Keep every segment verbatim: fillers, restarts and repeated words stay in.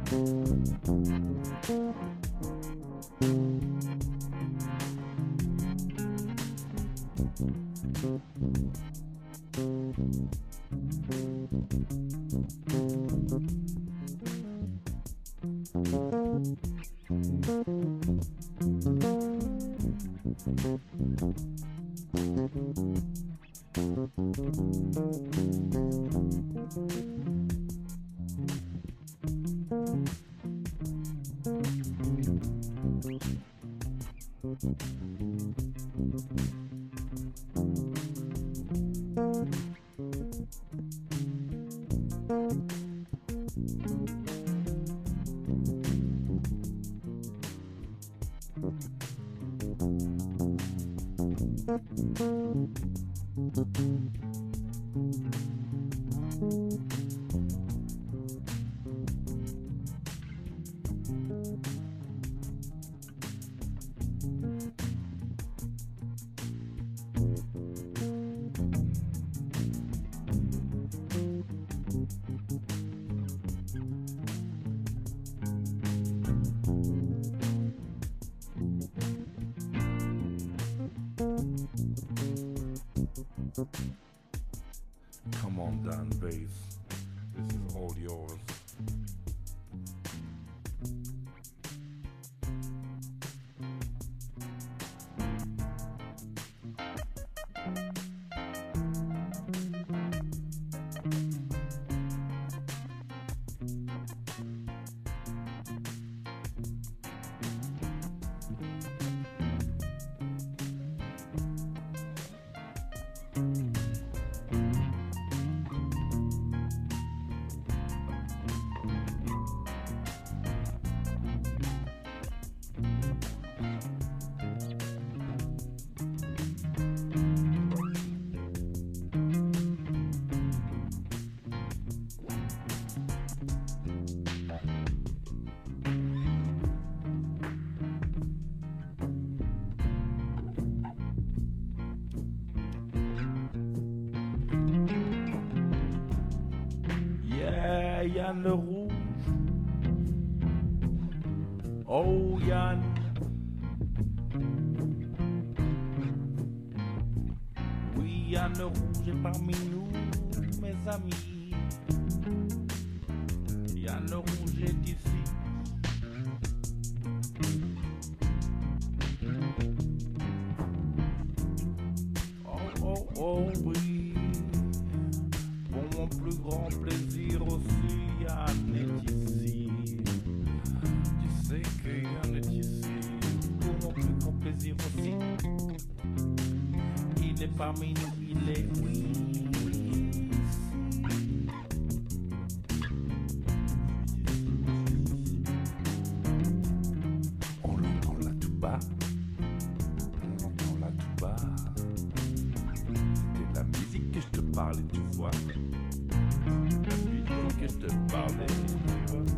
Come on down, bass. This is all yours. Yann le rouge, oh Yann, oui Yann le rouge est parmi nous, mes amis. Yann le rouge est ici. Oh oh oh oui, pour mon plus grand plaisir aussi. Yann est ici, tu sais que Yann est ici, pour mon plus grand plaisir aussi. Il est parmi nous, il est oui, ici. On l'entend là tout bas, on l'entend là tout bas. C'était la musique que je te parlais, tu vois. Que je te parlais, tu vois.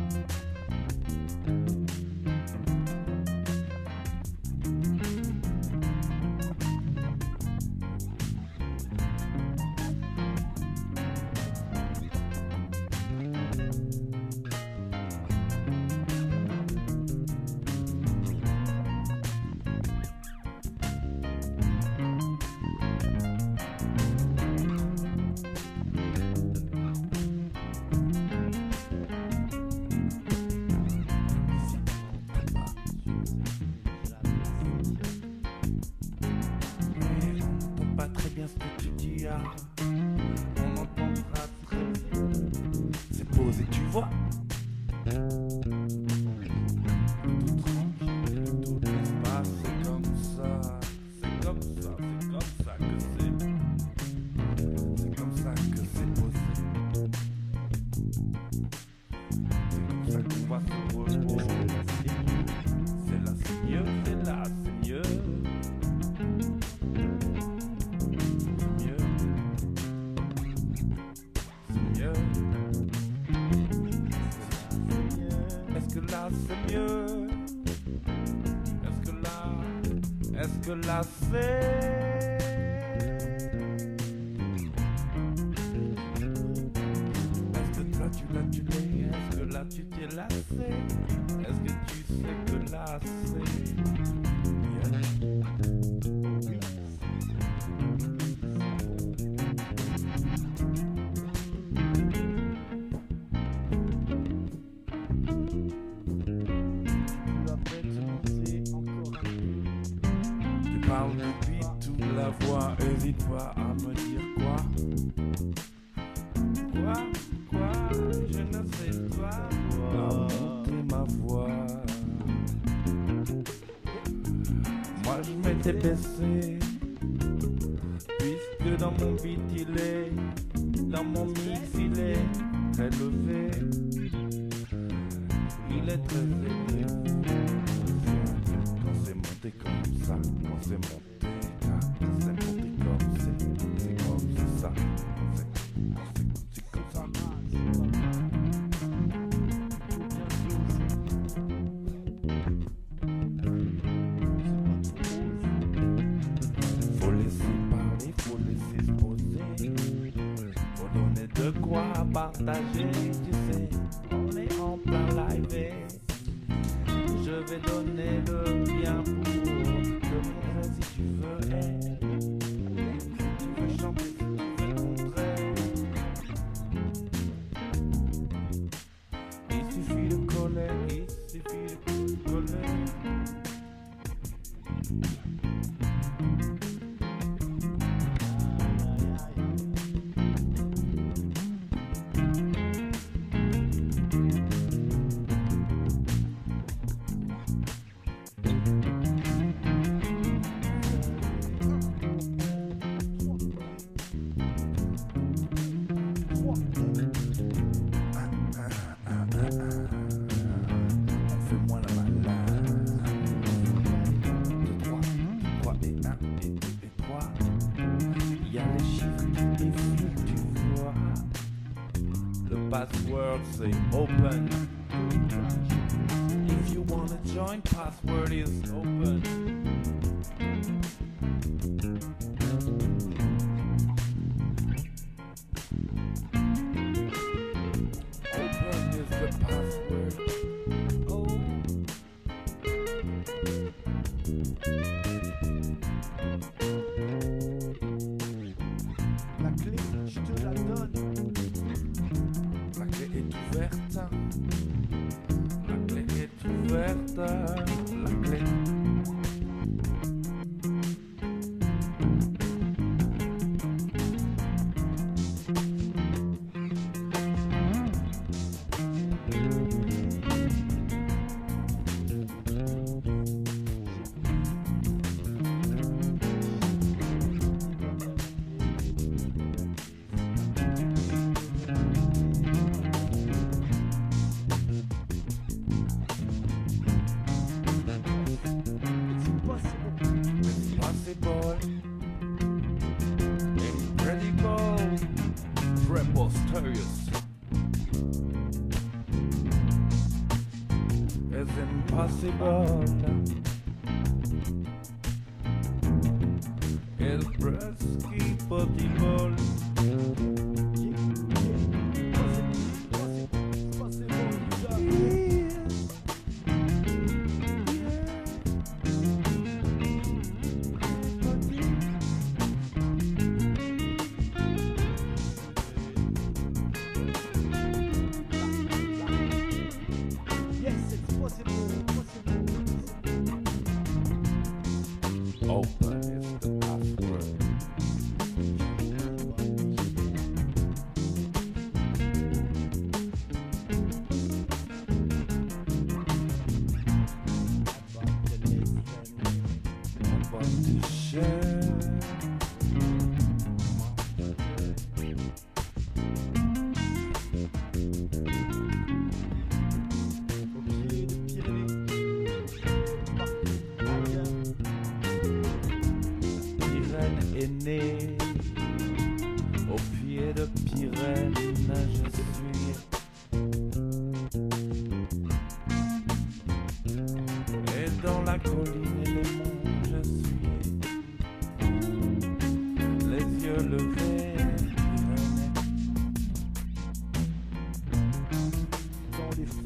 On entendra très bien. C'est posé, tu vois. Tout l'espace, c'est comme ça. C'est comme ça, c'est comme ça que c'est. C'est comme ça que c'est posé. C'est comme ça qu'on va se reposer. C'est là, c'est mieux, c'est là, c'est mieux. Est-ce que là c'est mieux? Est-ce que là, est-ce que là c'est? Est-ce que là tu l'as tu l'es? Est-ce que là là tu t'es lassé. Est-ce que tu sais que là c'est parle du beat, toute la voix, hésite pas à me dire quoi. Quoi, quoi, je ne sais pas. À monter ma voix. Moi je m'étais baissé, puisque dans mon beat il est, dans mon mix il est très levé. Il est très élevé. Quand c'est monté comme ça, quand c'est monté, quand c'est monté comme c'est, c'est comme c'est ça, quand c'est, quand c'est, c'est comme ça. Faut laisser parler, faut laisser se poser, faut donner de quoi partager, tu sais, on est en plein live et je vais donner le bien pour te montrer si tu veux être. Si tu veux chanter, si tu veux montrer. Il suffit de coller, il suffit de coller. Fais-moi la malade. deux, trois, trois et un et deux et trois. Il y a les chiffres qui défilent, tu vois. Le password c'est open. If you wanna join, password is open. Open is the password. Oh. La clé, je te la donne. La clé est ouverte. La clé est ouverte. La clé. Possible, incredible, preposterous. It's impossible. It's presque possible. Open is the password. About to share. Est né au pied de Pyrène, je suis. Et dans la colline et les monts, je suis. Les yeux levés, Pyrène. Dans les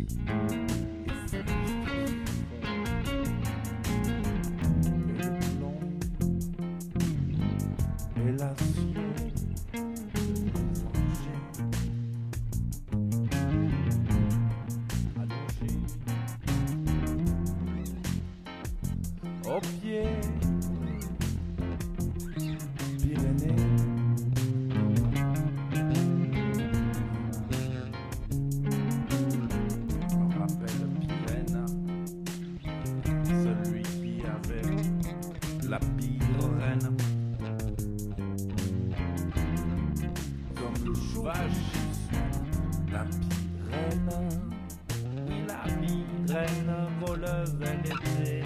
Au pied Pyrénées, je me rappelle Pyrène, celui qui avait la pire reine, comme le vache, la Pyrène, oui la Pyrène voleuse elle était.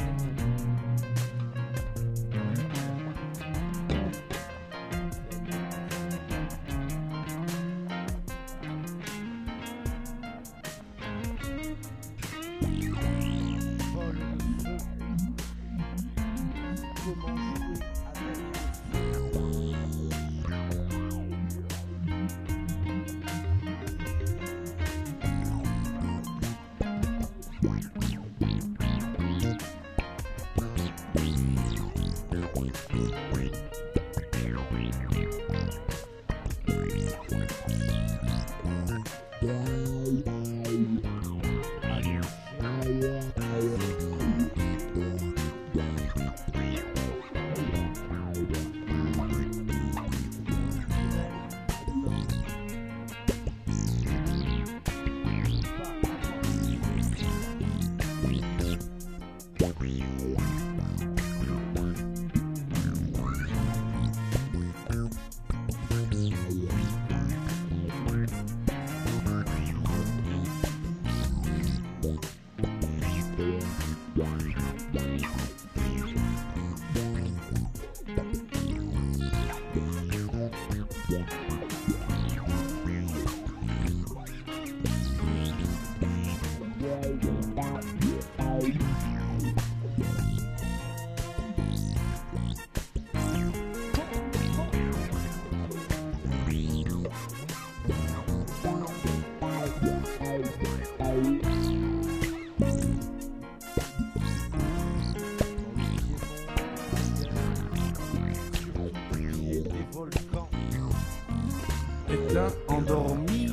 Éteint, endormi.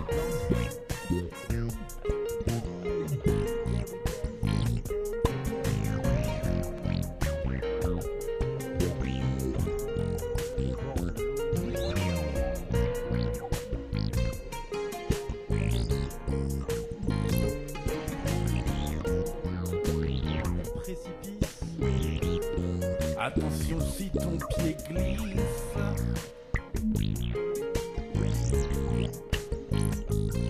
Précipice. Attention si ton pied glisse.